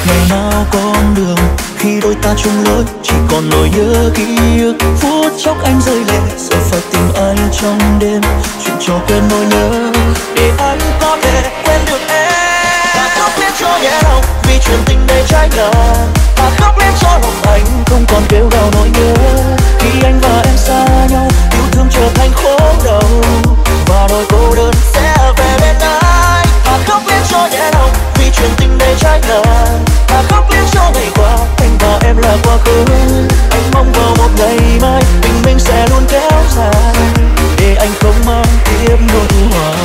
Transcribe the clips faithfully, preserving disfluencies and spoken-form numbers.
ngày nào con đường khi đôi ta chung lối, chỉ còn nỗi nhớ ký ức. Phút chốc anh rơi lệ, giờ phải tìm ai trong đêm, chuyện trò quên nỗi nhớ để anh có thể quên được em. Ta khóc lên cho nhẹ lòng vì chuyện tình đầy trái ngang, ta khóc lên cho lòng anh không còn kêu gào nỗi nhớ. Khi anh và em xa nhau, yêu thương trở thành khổ đau và nỗi cô đơn sẽ về bên anh. Ta khóc lên cho nhẹ lòng vì chuyện tình đầy trái ngang, ta khóc lên cho ngày qua anh và em là quá khứ. Anh mong vào một ngày mai tình mình sẽ luôn kéo dài để anh không mang tiếp nỗi hoài.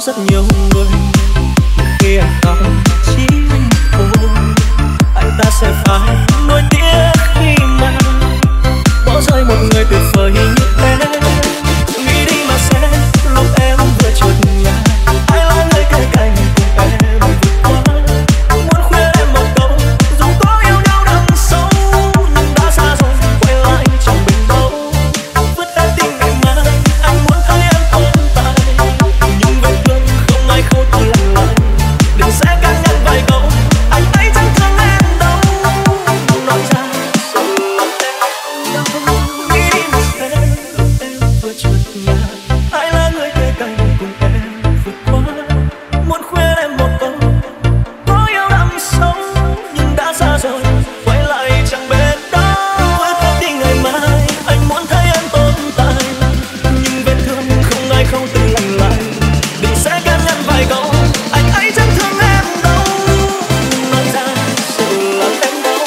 rất nhiều người khi anh khóc chỉ thôi anh ta sẽ phải nuối tiếc khi mà bỏ rơi một người tuyệt vời như em. Nghĩ đi mà xem lúc em vừa chợt nhà ai là người kề cạnh cùng em vượt qua. Muốn khuyên em một câu dù có yêu nhau đằng sâu nhưng đã xa rồi quay lại chẳng bình đâu. Vứt hết tình ngày mai anh muốn thấy em tồn tại nhưng vết thương không ai khâu từ lần lại. Đừng sẽ can ngăn vài câu anh ấy chẳng thương em đâu. Nói ra sự lòng em đau. Nghĩ đi mà xem lúc em vừa chợt nhà ai là người kề cạnh cùng em vượt qua. Muốn khuyên em một câu có yêu đậm sâu nhưng đã xa rồi quay lại chẳng bên đâu. Vứt hết đi ngày mai anh muốn thấy em tồn tại nhưng vết thương không ai khâu từ lành lại. Đừng sẽ can ngăn vài câu anh ấy chẳng thương em đâu. Nói ra sự lòng em đau.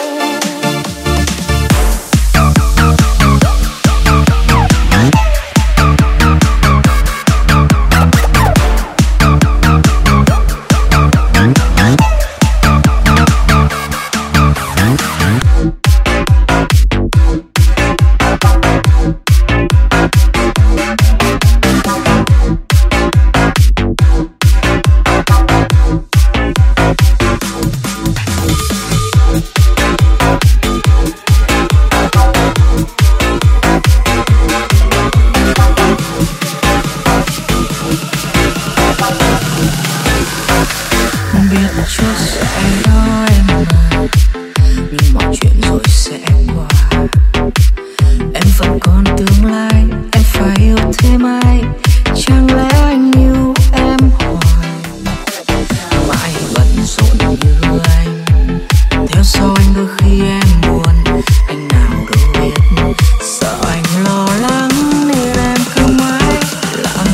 Không biết trước sẽ có em mà nhưng mọi chuyện rồi sẽ qua. Em vẫn còn tương lai, em phải yêu thêm ai? Chẳng lẽ anh yêu em hoài mãi bận rộn như anh, theo sau anh đôi khi em buồn. Anh nào đâu biết sợ anh lo lắng nên em cứ mãi lặng.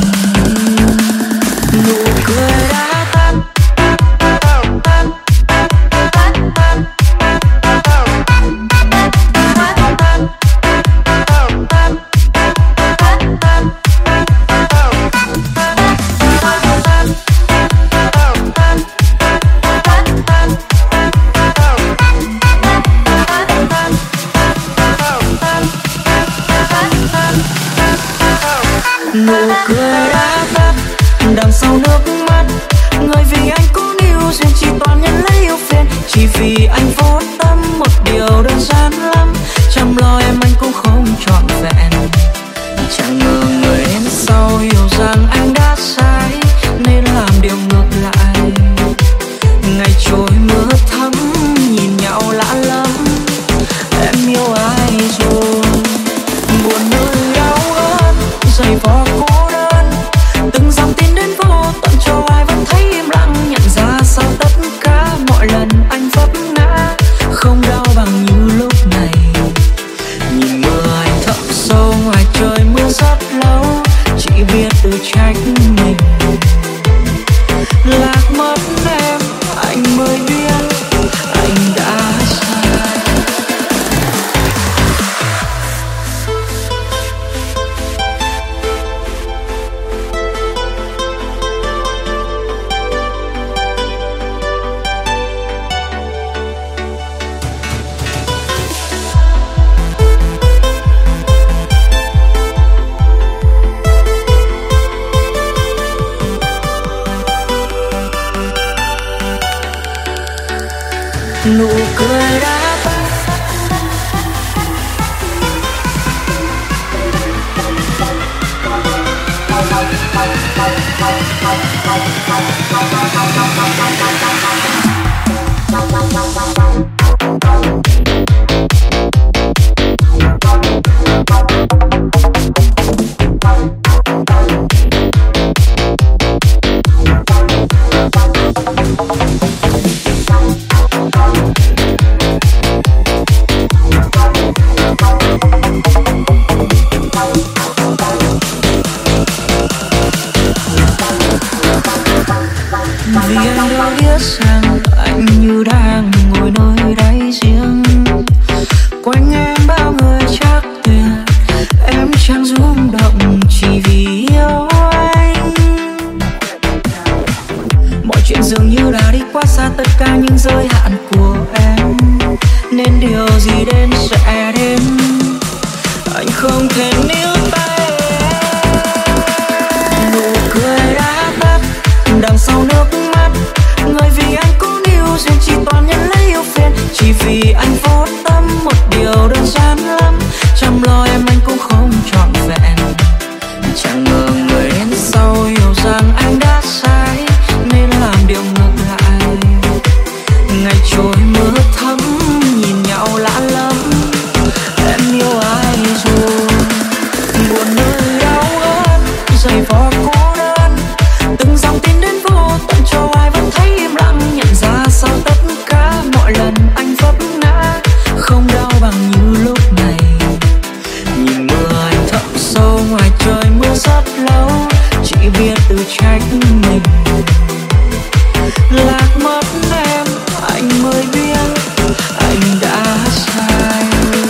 Nụ cười đã tắt nụ cười đã tắt đằng sau nước mắt. Người vì anh cũng yêu duyên chỉ toàn nhận lấy yêu phiền. Chỉ vì anh vô tâm một điều đơn giản lắm. Chăm lo em anh cũng không trọn vẹn. Chẳng ngờ người đến sau hiểu rằng anh đã sai nên làm điều ngược lại. Ngày trôi mưa thấm nhìn nhau lạ lắm. Em yêu ai rồi buồn nơi đau ớt dày vò cô đơn. Từng dòng tin đến vô tận cho ai vẫn thấy im lặng. Nhận ra sau tất cả mọi lần anh vấp ngã không đau bằng như lúc này. Nhìn mưa anh thấm sâu ngoài trời mưa rất lâu. Chỉ biết tự trách mình lạc mất em anh mới biết anh đã sai. Nụ cười đã tắt vì anh đâu biết rằng những giới hạn của em, nên điều gì đến sẽ đến, anh không thể níu tay. Nụ cười đã tắt đằng sau nước mắt, người vì anh cũng yêu duyên chỉ toàn nhận lấy yêu phiền, chỉ vì anh vô tâm một điều đơn giản lắm, chăm lo em anh cũng không trọn vẹn. Chẳng ngờ người đến sau hiểu rằng anh đã sai nên làm điều ngược lại. Ngày trôi mưa thấm nhìn nhau lạ lắm, em yêu ai rồi buồn nơi đau ớt giày vò cô đơn, từng dòng tin đến vô tận cho ai vẫn thấy im lặng, nhận ra sau tất cả mọi lần anh vấp ngã không đau bằng như lúc này. Nhìn mưa anh thấm sâu ngoài trời mưa rất lâu, chỉ biết tự trách mình. Lạc mất em anh mới biết anh đã sai.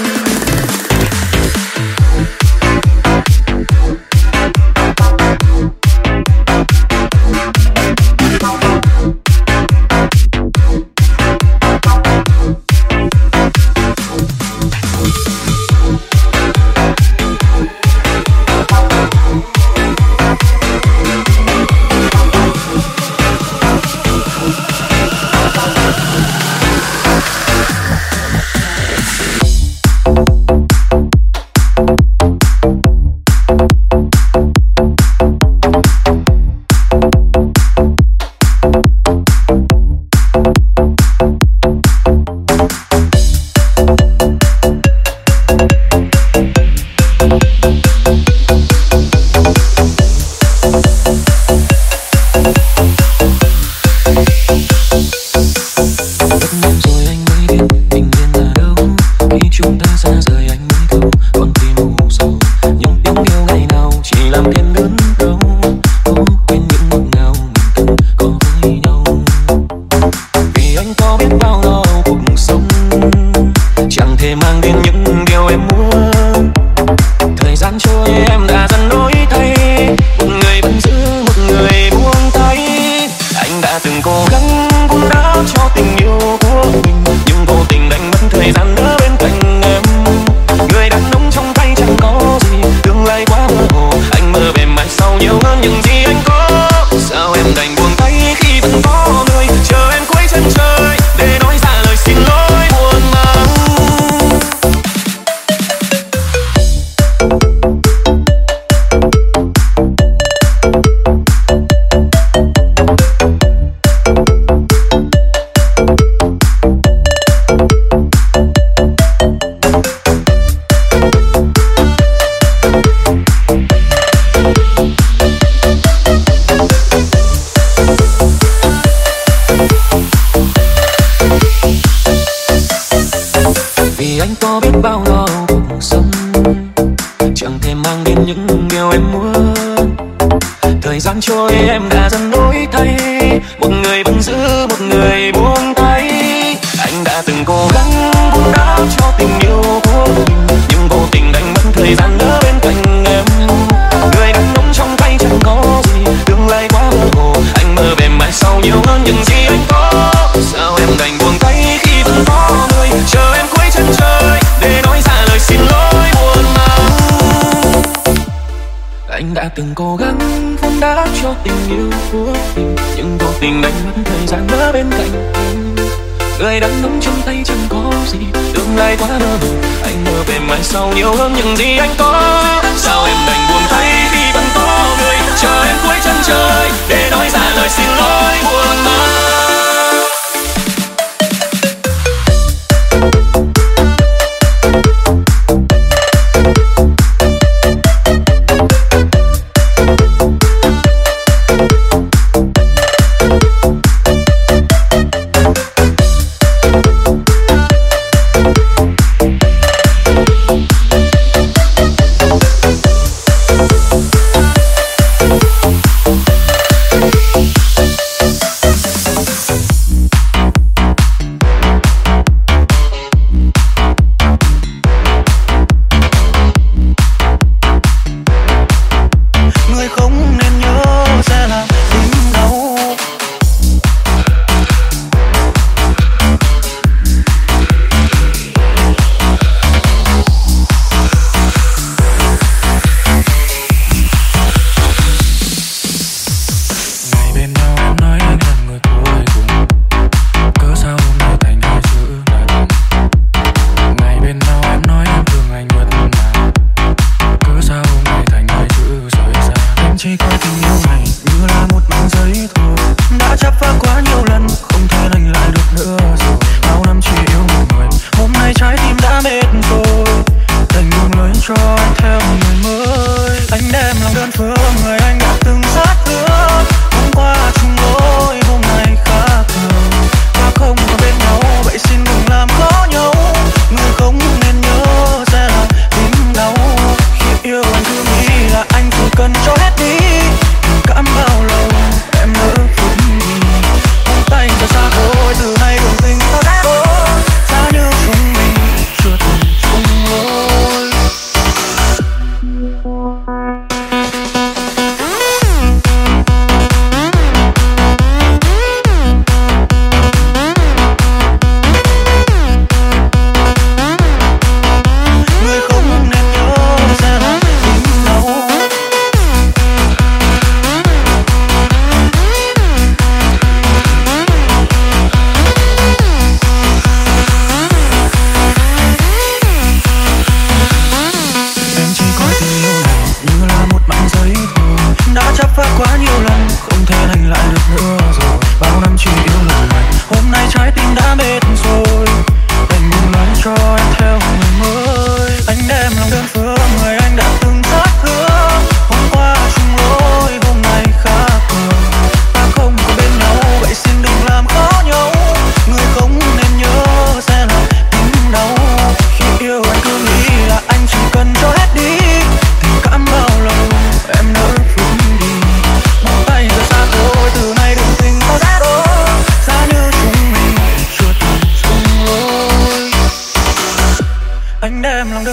Từng cố gắng vun đắp cho tình yêu của mình, nhưng vô tình đánh mất thời gian ở bên cạnh em. Người đang nắm trong tay chẳng có gì, tương lai quá mơ hồ. Anh mơ về mai sau nhiều hơn những gì anh có. Sao em đành buồn thay khi vẫn có người chờ em cuối chân trời để nói ra lời xin lỗi buồn mang.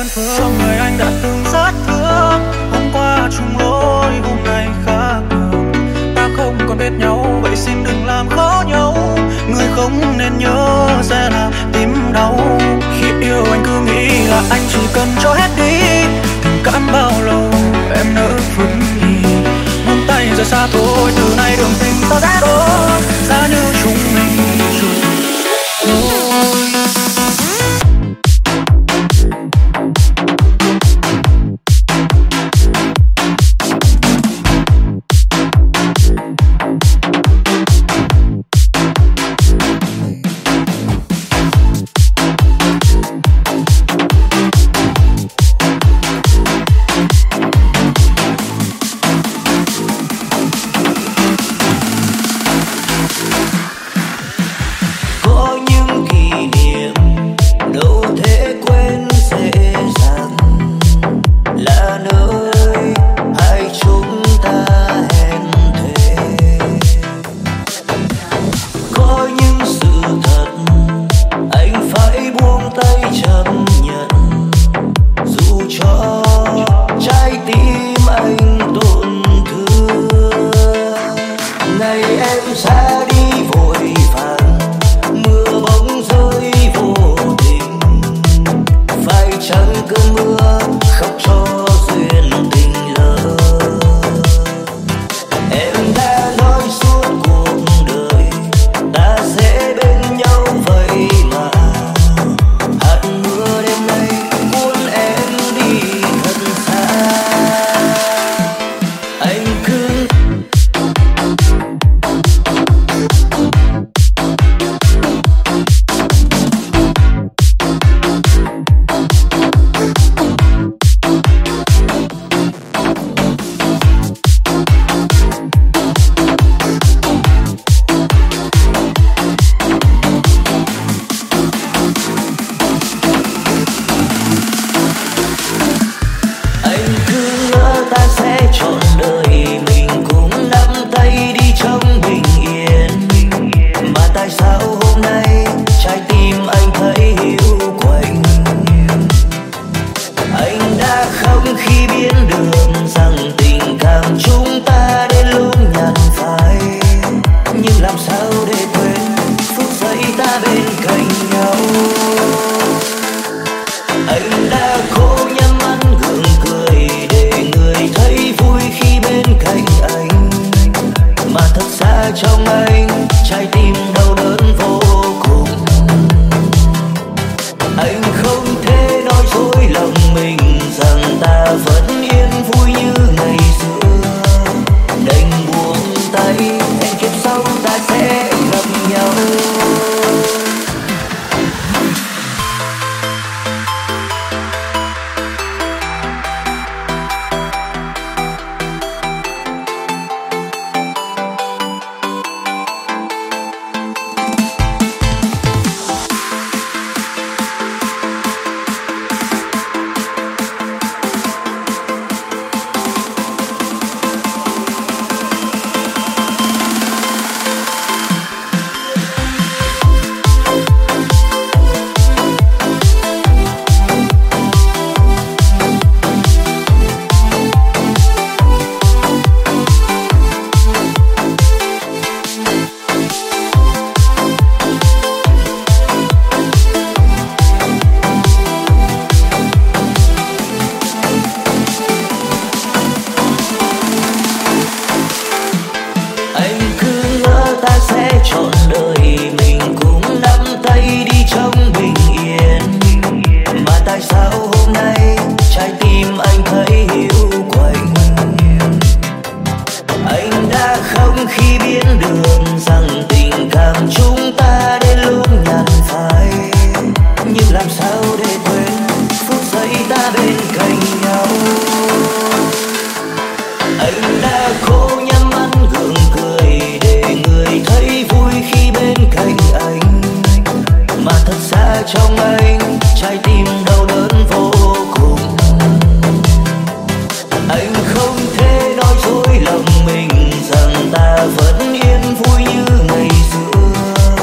đơn phương người anh đã từng rất thương. Hôm qua chung lối, hôm nay khác thường. Ta không còn biết nhau, vậy xin đừng làm khó nhau. Người không nên nhớ sẽ làm tim đau. Khi yêu anh cứ nghĩ là anh chỉ cần cho hết đi. Tình cảm bao lâu em nỡ vứt đi. Buông tay rời xa thôi, từ nay đường tình ta sẽ đôi giá như chúng mình chung đôi.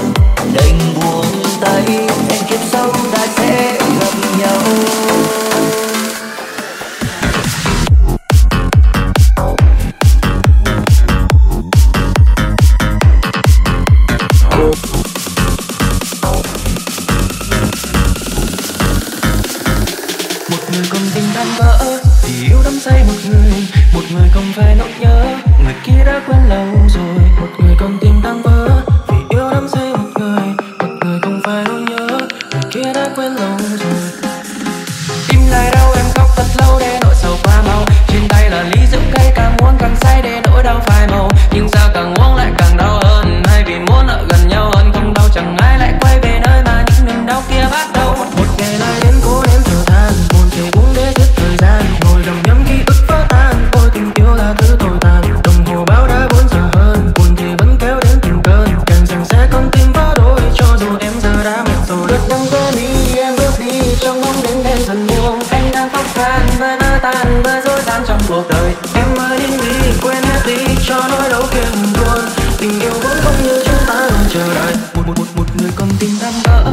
tay hẹn kiếp sau ta sẽ gặp nhau. người còn tình tan vỡ vì yêu đắm say một người, một người không phải nỗi nhớ, người kia đã quên lâu rồi. Một người còn tình tan vỡ vì yêu đắm say một người, một người không phải nỗi nhớ, người kia đã quên lâu rồi. Tim lại đau em khóc thật lâu để nỗi sầu qua mau, trên tay là ly rượu cay càng uống càng say để nỗi đau phai màu. Nhưng sao càng uống lại càng đau hơn, hay vì muốn ở gần nhau hơn, không đau chẳng ai lại quay về nơi mà những niềm đau kia bắt đầu. Một ngày lại đến cố nếm thở than, buồn thì uống để giết thời gian, ngồi đầm nhắm ký ức vỡ tan. Ôi tình yêu là thứ tồi tàn, đồng hồ báo đã bốn giờ hơn, buồn thì vẫn kéo đến từng cơn, càng rằng sẽ con tim vỡ đôi cho dù em giờ đã mệt rồi. Lướt đắng quên đi em bước đi trong bóng đêm đen dần buông, anh đang khóc than với nỡ tan với dối gian trong cuộc đời. Em ơi đi đi quên hết đi cho nỗi đau kia ngừng luôn, tình yêu vẫn không như chúng ta luôn chờ đợi. Một một một một người còn tình tan vỡ.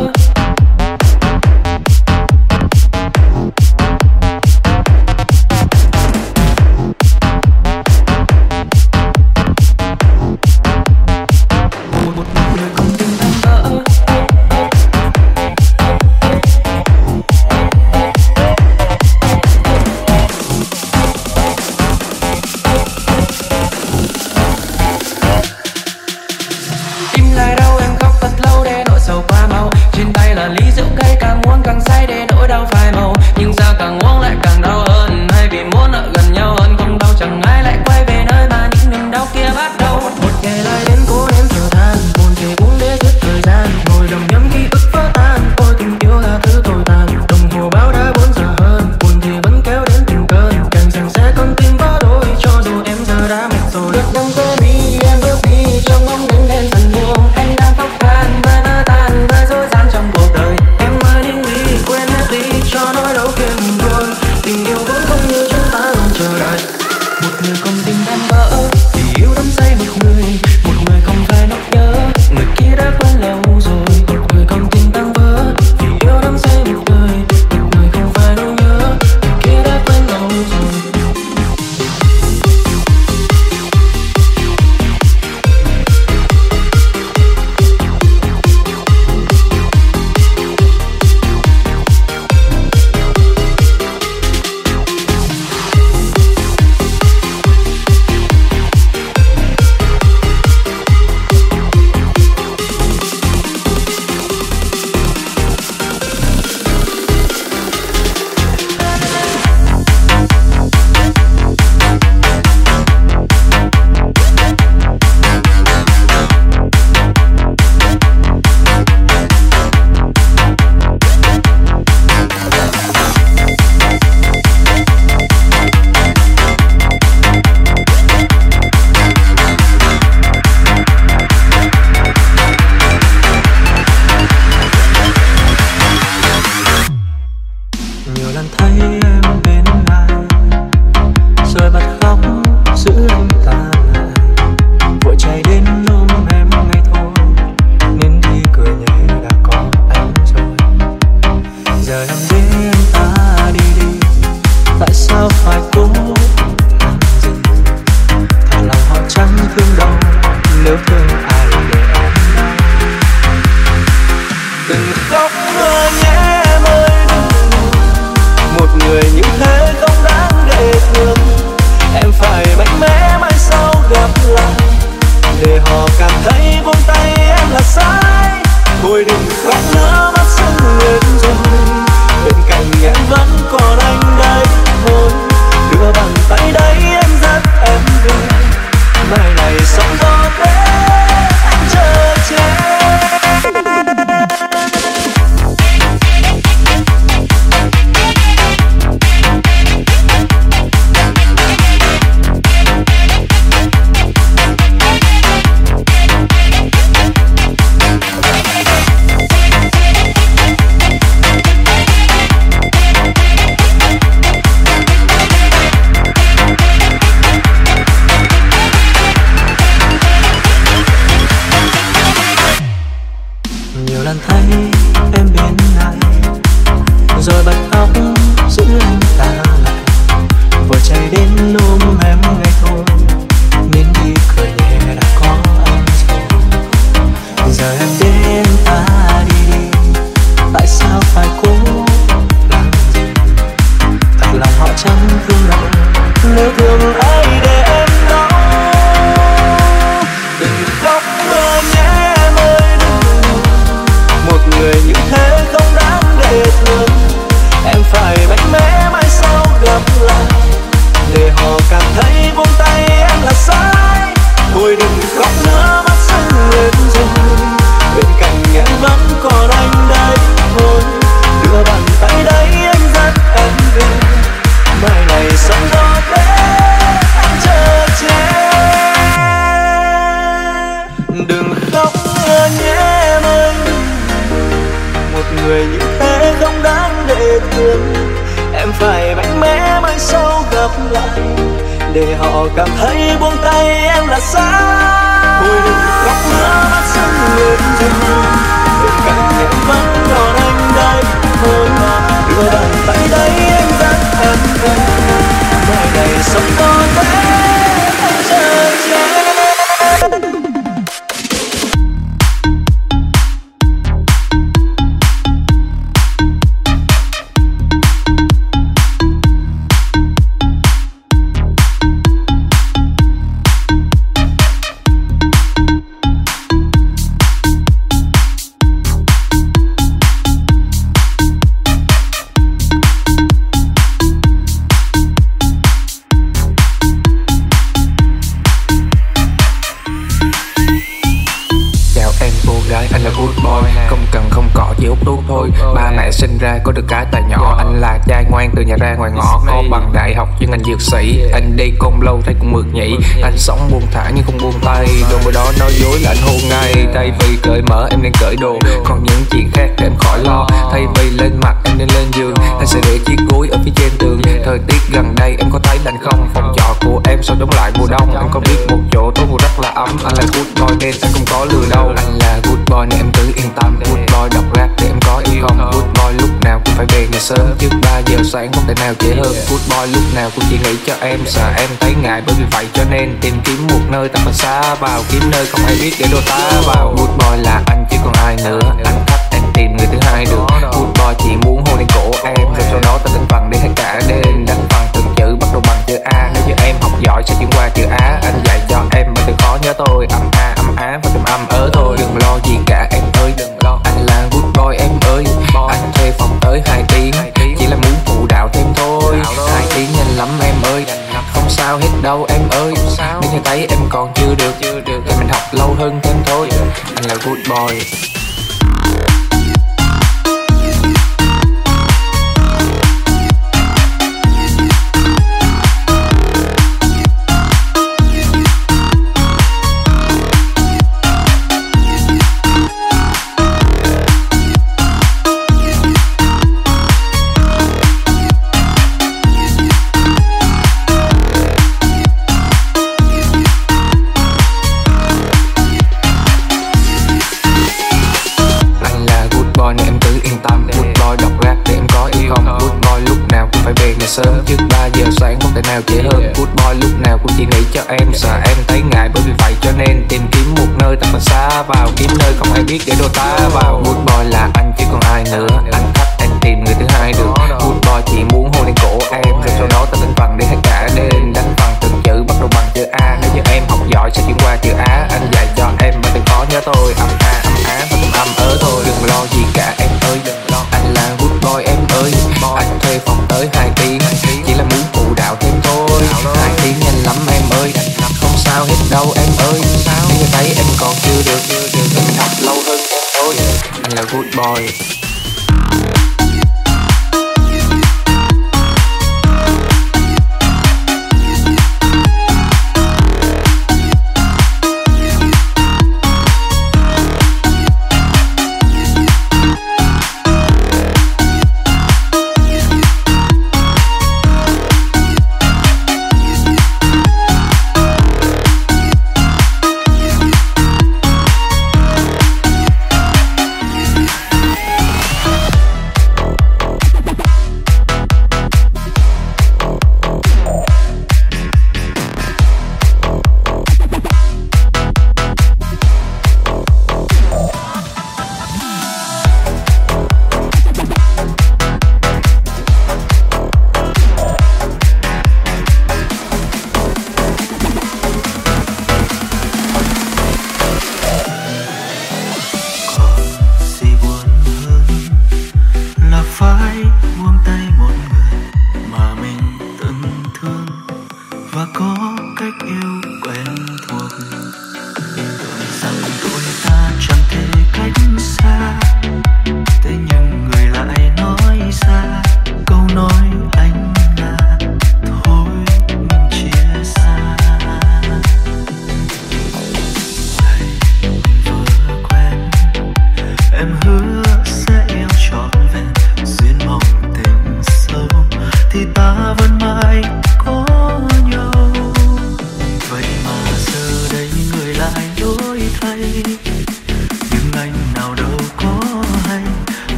người như thế không đáng để thương. Em phải mạnh mẽ mới sau gặp lại, để họ cảm thấy buông tay em là sai. Ôi đừng khóc nữa mắt sưng người dừng, bên cạnh em vẫn còn anh đây. Thôi mà đưa bàn tay đây em dắt em về, mai này sống có thế không chờ che. Sinh ra có được cái tài nhỏ, anh là trai ngoan từ nhà ra ngoài ngõ, có bằng đại học chuyên ngành dược sĩ. Anh đi không lâu thấy cũng mượt nhỉ, anh sống buông thả nhưng không buông tay. Đồ bữa đó nói dối là anh hôn ngay, thay vì cởi mở em nên cởi đồ, còn những chuyện khác để em khỏi lo. Thay vì lên mặt em nên lên giường, anh sẽ để chiếc gối ở phía trên tường. Thời tiết gần đây em có thấy lạnh không? Phòng trọ của em sao chống lại mùa đông. Em có biết một chỗ tối mùa rất là ấm, anh là good boy nên anh không có lừa đâu. Anh là good boy nên em cứ yên tâm, good boy đọc rap để em có yêu không. Good boy lúc nào cũng phải về nhà sớm, trước ba giờ sáng không thể nào trễ hơn. Good boy lúc nào cũng chỉ nghĩ cho em, sợ em thấy ngại bởi vì vậy cho nên tìm kiếm một nơi thật là xa vào, kiếm nơi không ai biết để đôi ta vào. Good boy là anh chứ còn ai nữa, anh thích em tìm người thứ hai được. Good boy chỉ muốn hôn lên cổ em, rồi sau đó ta đánh vần để hết cả đêm. Đánh vần từng chữ bắt đầu bằng chữ A, nếu như em học giỏi sẽ chuyển qua chữ Á. Anh dạy cho em mà đừng khó nhớ tôi, âm A âm Á và tùm âm ớ thôi. Đừng lo gì cả em ơi, đừng lo, anh là good boy em ơi. Anh thuê phòng tới hai tiếng, chỉ là muốn phụ đạo thêm thôi. Hai tiếng nhanh lắm em ơi, không sao hết đâu em ơi. Nếu như thấy em còn chưa được thì mình học lâu hơn thêm thôi. Anh là good boy. Sớm trước ba giờ sáng không thể nào trễ hơn. Good boy lúc nào cũng chỉ nghĩ cho em, sợ em thấy ngại bởi vì vậy cho nên tìm kiếm một nơi thật là xa vào, kiếm nơi không ai biết để đôi ta vào. Good boy là anh chứ còn ai nữa, anh thích em tìm người thứ hai được. Good boy chỉ muốn hôn lên cổ em, rồi sau đó ta đánh vần để hết cả đêm. Đánh vần từng chữ bắt đầu bằng chữ A, nếu như em học giỏi sẽ chuyển qua chữ Á. Anh dạy cho em mà đừng khó nhớ tôi, âm A âm Á và tùm âm ớ thôi. Đừng lo gì cả em ơi, đừng lo, anh là good boy em ơi. Anh thuê phòng tới hai tiếng, chỉ là muốn phụ đạo thêm thôi. Hai tiếng nhanh lắm em ơi, không sao hết đâu em ơi. Nếu như thấy em còn chưa được thì mình học lâu hơn em thôi. Anh là good boy. Em hứa sẽ yêu trọn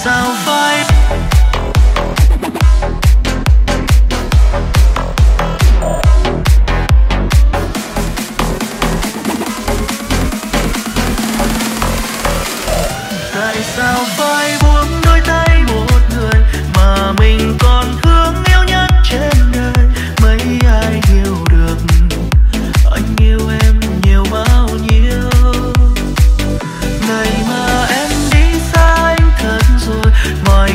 sao phải tại sao phải buông đôi tay một người mà mình còn thương yêu nhất trên đời. Mấy ai hiểu được anh yêu em nhiều bao nhiêu. Ngày mà em đi xa anh thật rồi, ngoài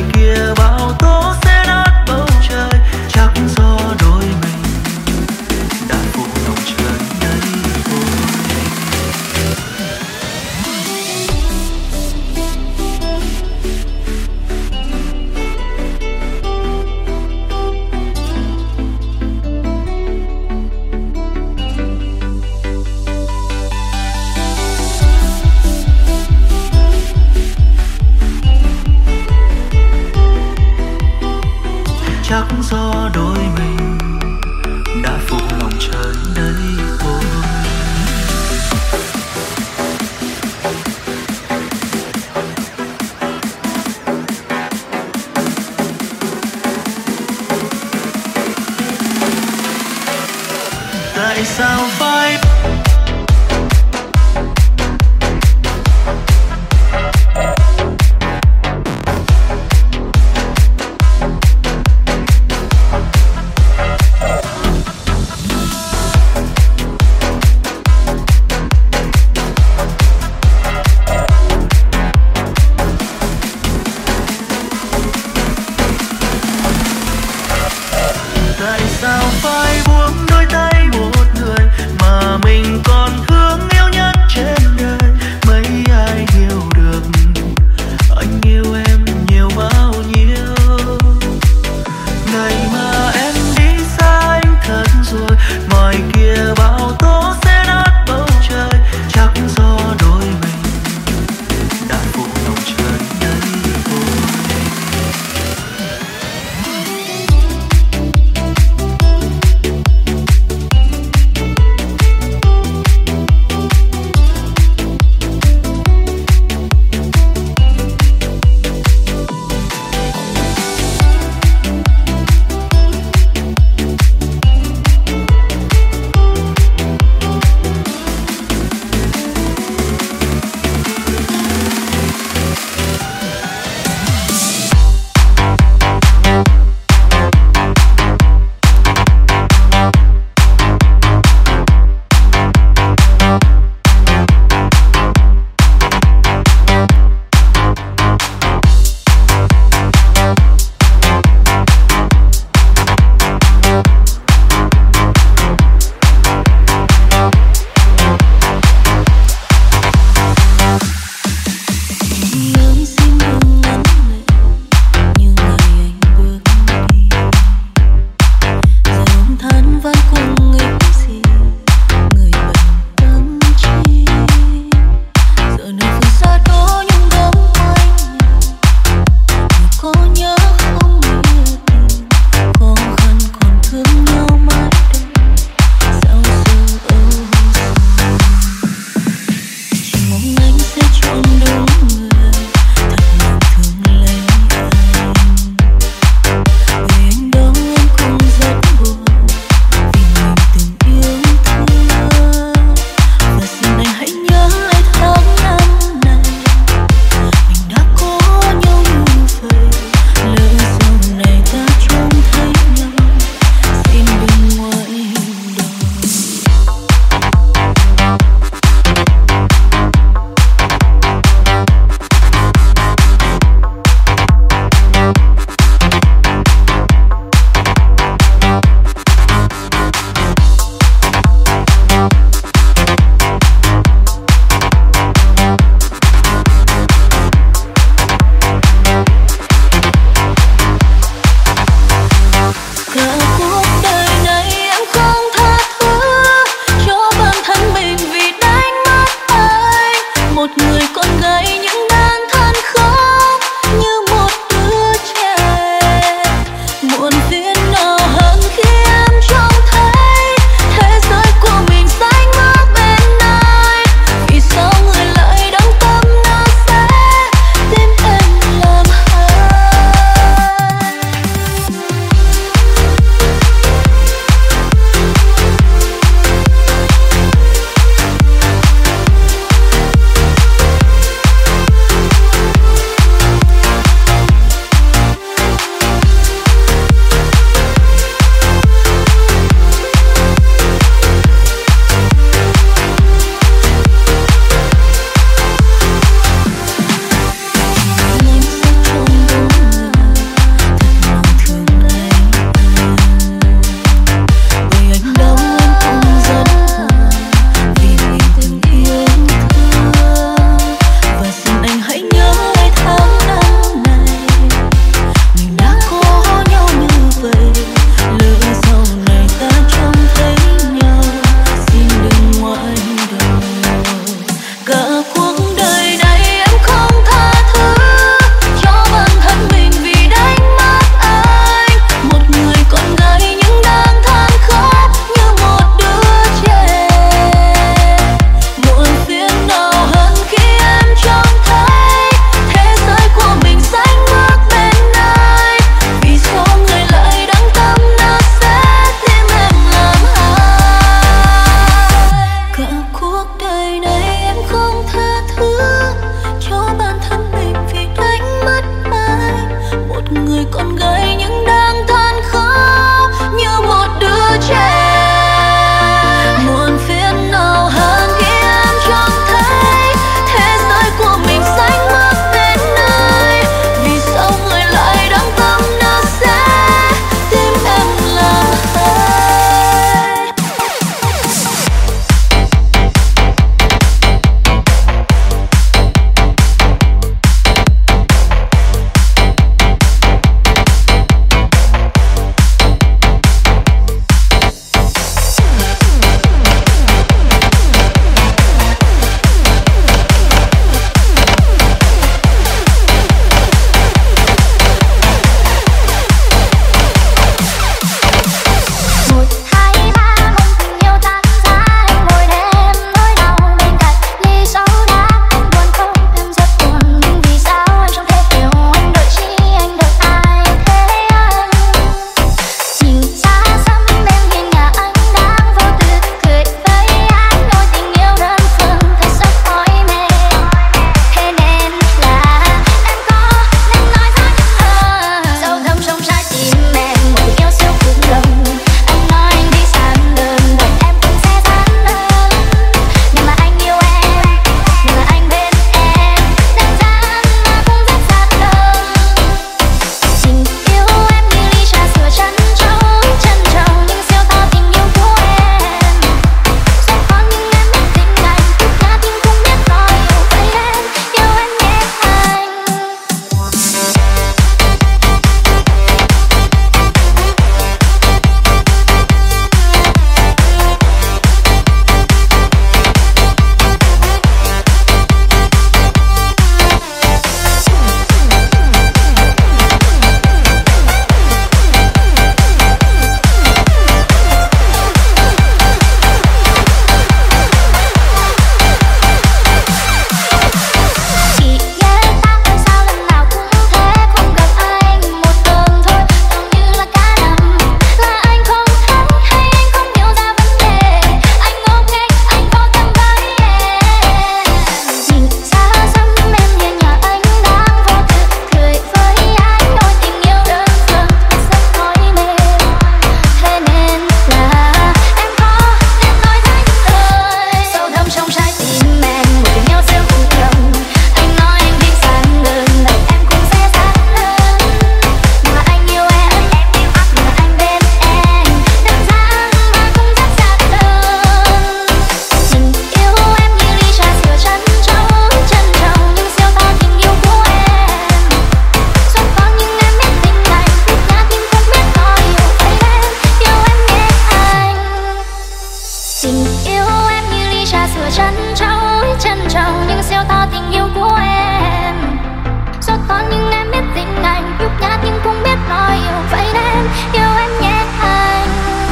trân trọng nhưng siêu to tình yêu của em. Gió to nhưng em biết tình anh, nhút nhát nhưng cũng biết nói yêu. Vậy nên yêu em nhé anh.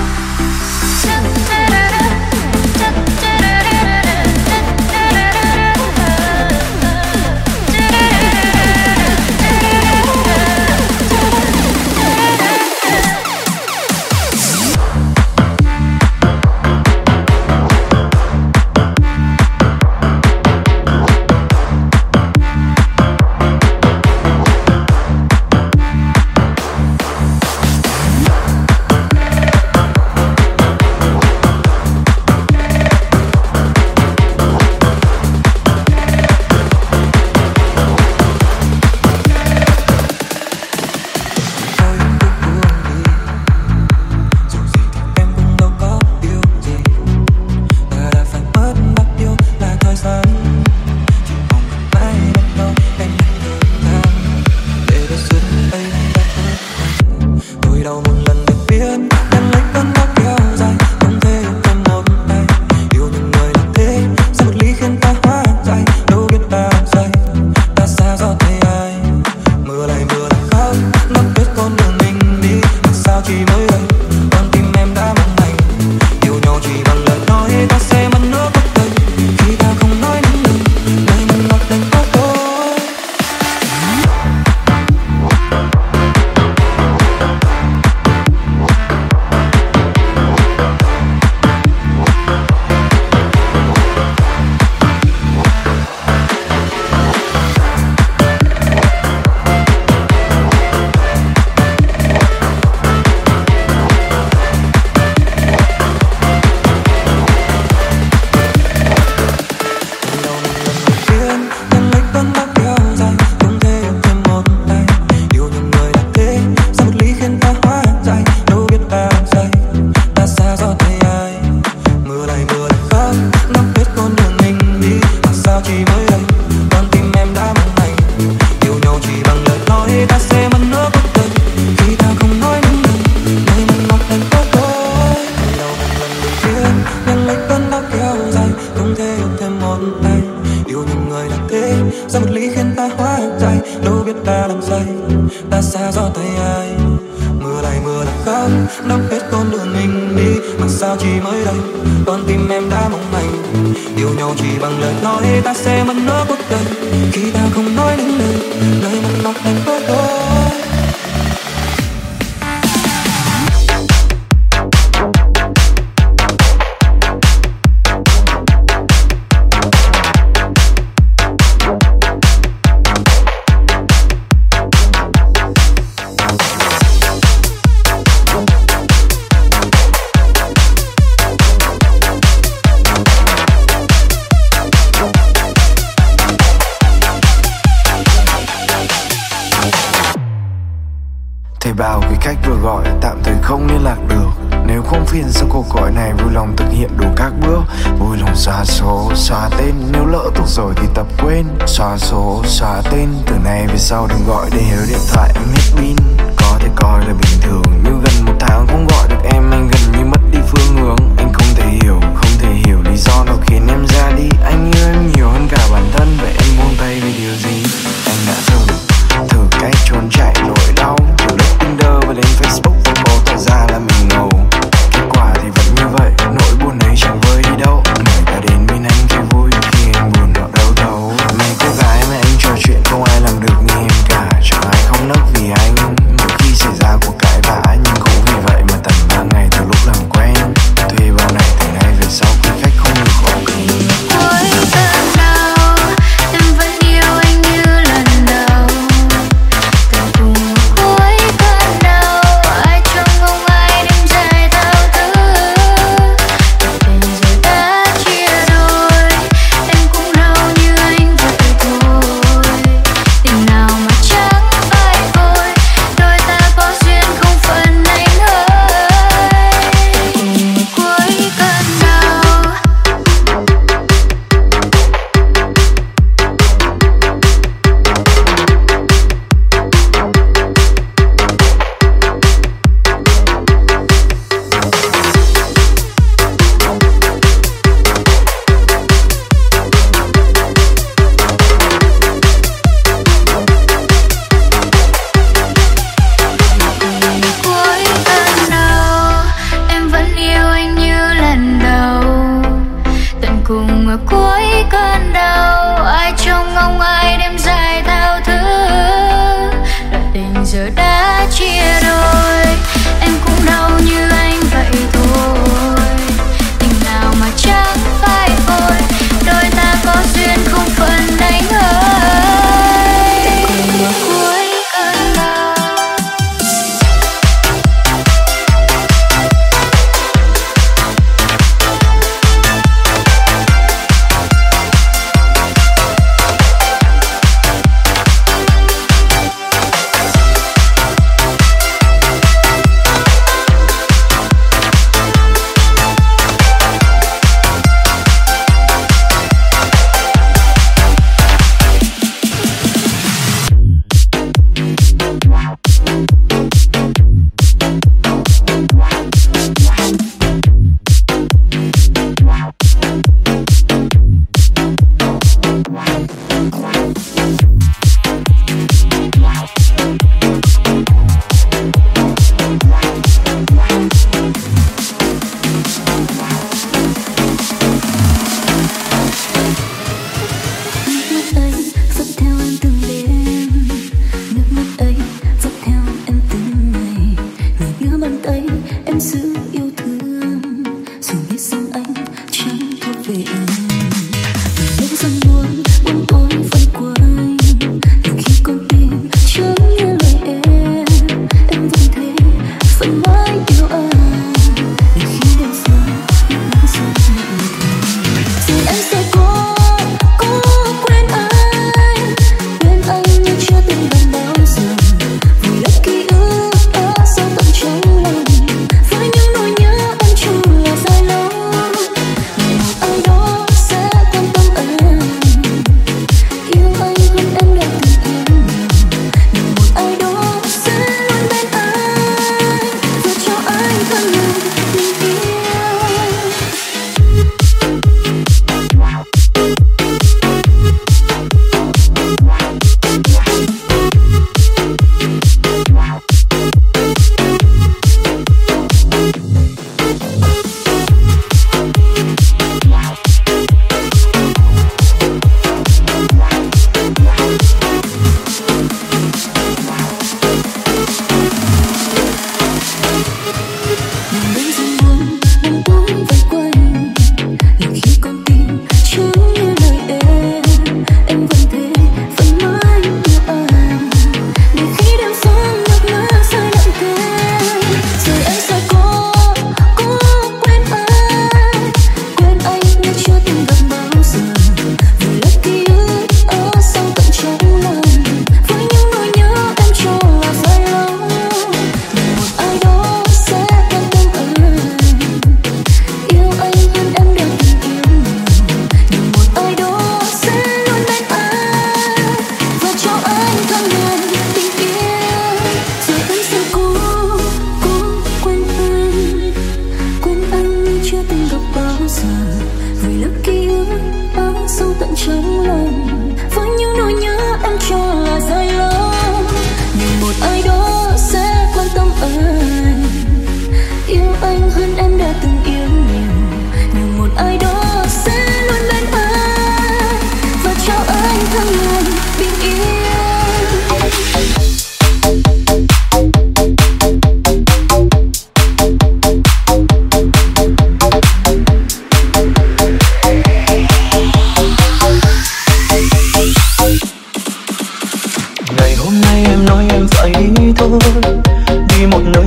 Thầy bảo cái cách vừa gọi tạm thời không liên lạc được. Nếu không phiền sau cuộc gọi này, vui lòng thực hiện đủ các bước. Vui lòng xóa số, xóa tên. Nếu lỡ thuộc rồi thì tập quên. Xóa số, xóa tên. Từ nay về sau đừng gọi để nhớ điện thoại em hết pin. Có thể coi là bình thường, nhưng gần một tháng không gọi được em, anh gần như mất đi phương hướng. Anh không thể hiểu, không thể hiểu lý do nào khiến em ra đi. Anh yêu em nhiều hơn cả bản thân, vậy em buông tay vì điều gì? Anh đã thử, thử cách trốn chạy nỗi đau. Từ lúc Tinder và lên Facebook, cô tỏ ra là mình ngầu. Kết quả thì vẫn như vậy, nỗi buồn ấy chẳng vơi đi đâu. Người ta đến bên anh khi vui, khi em buồn họ đau đầu. Mấy cô gái mà anh trò chuyện không ai làm được như em cả. Chẳng ai không nấc vì anh, mỗi khi xảy ra cuộc cãi vã. Nhưng cũng vì vậy mà tầm ba ngày từ lúc làm quen, thuê bao này từ nay về sau khi khách không được khó kỳ.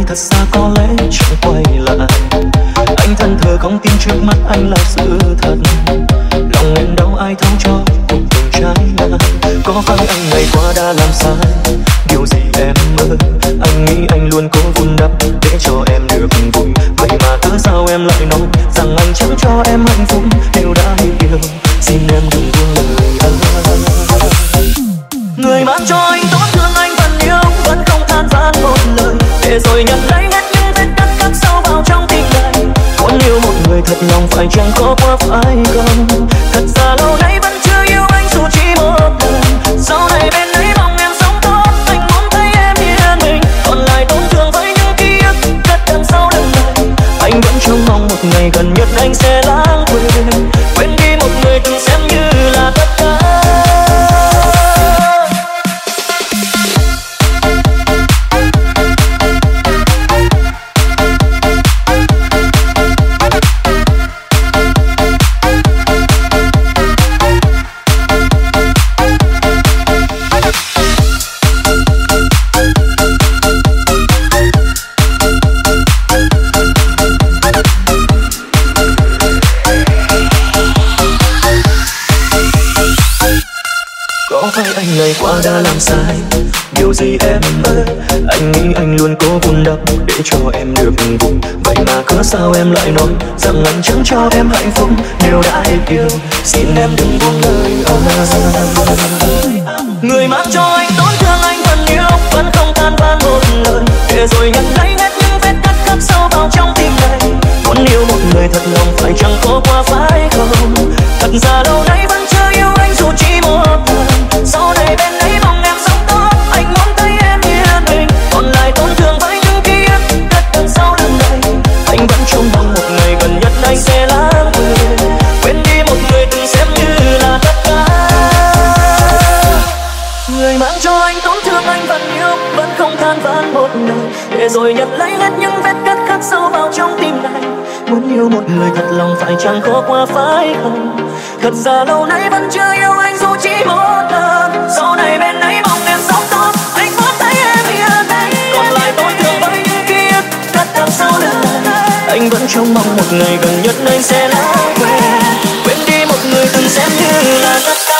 thật xa có lẽ chẳng quay lại. Anh thân thờ không tin trước mắt anh là sự thật. Lòng em đau ai thấu cho cuộc tình trái ngang. Có phải anh ngày qua đã làm sai điều gì em ơi? Anh nghĩ anh luôn cố vun đắp để cho em được vui. Vậy mà cớ sao em lại nói rằng anh chẳng cho em hạnh phúc? Nếu đã yêu xin em đừng buông lời anh. Người mang cho anh tổn thương anh vẫn yêu, vẫn không than vãn một lời, để rồi nhận lấy hết những vết cắt khắc sâu vào trong tim này. Muốn yêu một người thật lòng phải chăng khó quá phải không? Thật ra lâu nay vẫn chưa yêu anh dù chỉ một lần. Sau này bên ấy mong em sống tốt, anh muốn thấy em yên bình. Còn lại tổn thương với những ký ức cất đằng sau lần này. Anh vẫn trông mong một ngày gần nhất anh sẽ lãng quên, quên đi một người từng xem như là tất cả. Anh ngày qua đã làm sai điều gì em ơi? Anh nghĩ anh luôn cố vun đắp để cho em được vui. Vậy mà cớ sao em lại nói rằng anh chẳng cho em hạnh phúc? Nếu đã hết yêu xin em đừng buông lời ơi. Người mang cho anh tổn thương anh vẫn yêu, vẫn không than vãn một lời, để rồi nhận lấy hết những vết cắt khắc sâu vào trong tim này. Muốn yêu một người thật lòng phải chẳng khó quá phải không? Thật ra lâu nay vẫn chưa yêu anh dù chỉ một lần. Sau này bên ấy mong em sống tốt, anh muốn thấy em yên bình. Còn lại tổn thương với những ký ức cất đằng sau lần này. Anh vẫn trông mong một ngày gần nhất anh sẽ lãng quên, quên đi một người từng xem như là tất cả. Người mang cho anh tổn thương anh vẫn yêu, vẫn không than vãn một lời, để rồi nhận lấy hết những vết cắt khắc sâu vào trong tim này. Muốn yêu một người thật lòng phải chẳng khó quá phải không? Thật ra lâu nay vẫn chưa yêu anh dù chỉ một lần. Sau này bên ấy mong em sống tốt, anh muốn thấy em yên bình. Còn lại tổn thương với những ký ức cất đằng sau lần này. Anh vẫn trông mong một ngày gần nhất anh sẽ lãng quên, quên đi một người từng xem như là tất cả.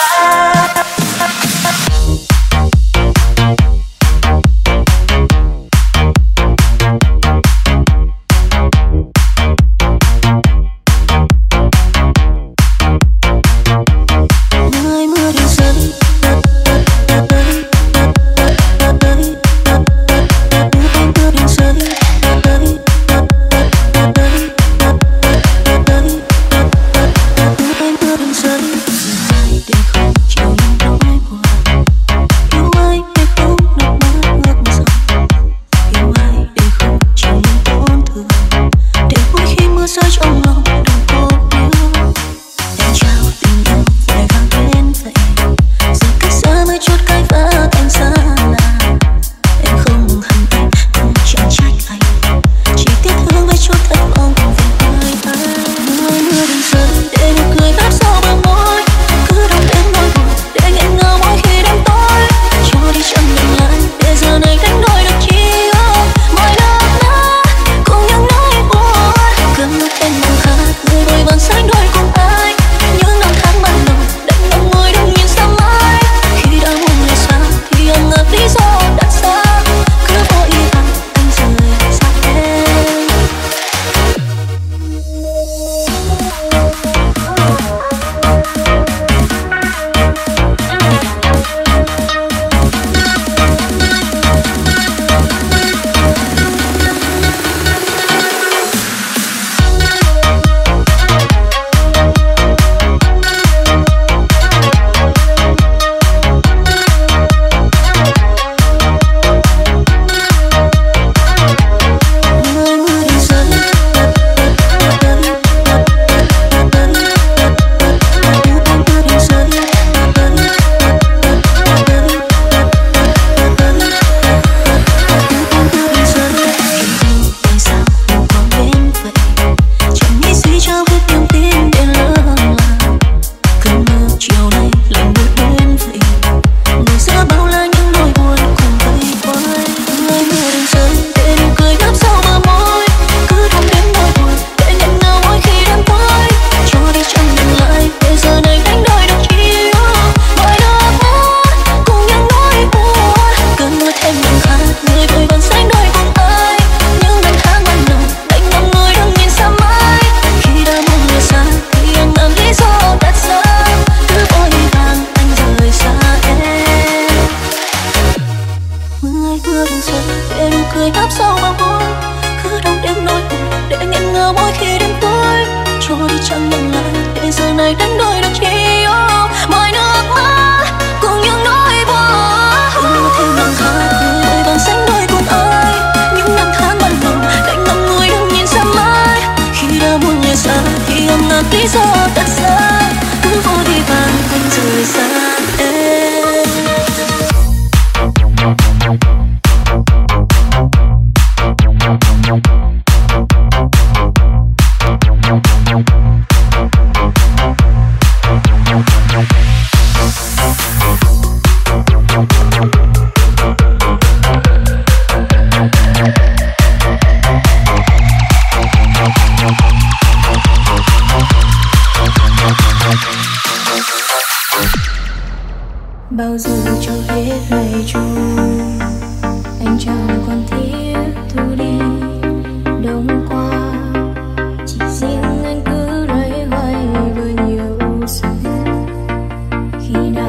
bao giờ cho hết ngày trôi. Anh chẳng còn thiết thu đi đông qua, chỉ riêng anh cứ loay hoay với nhiều ưu sầu. Khi nào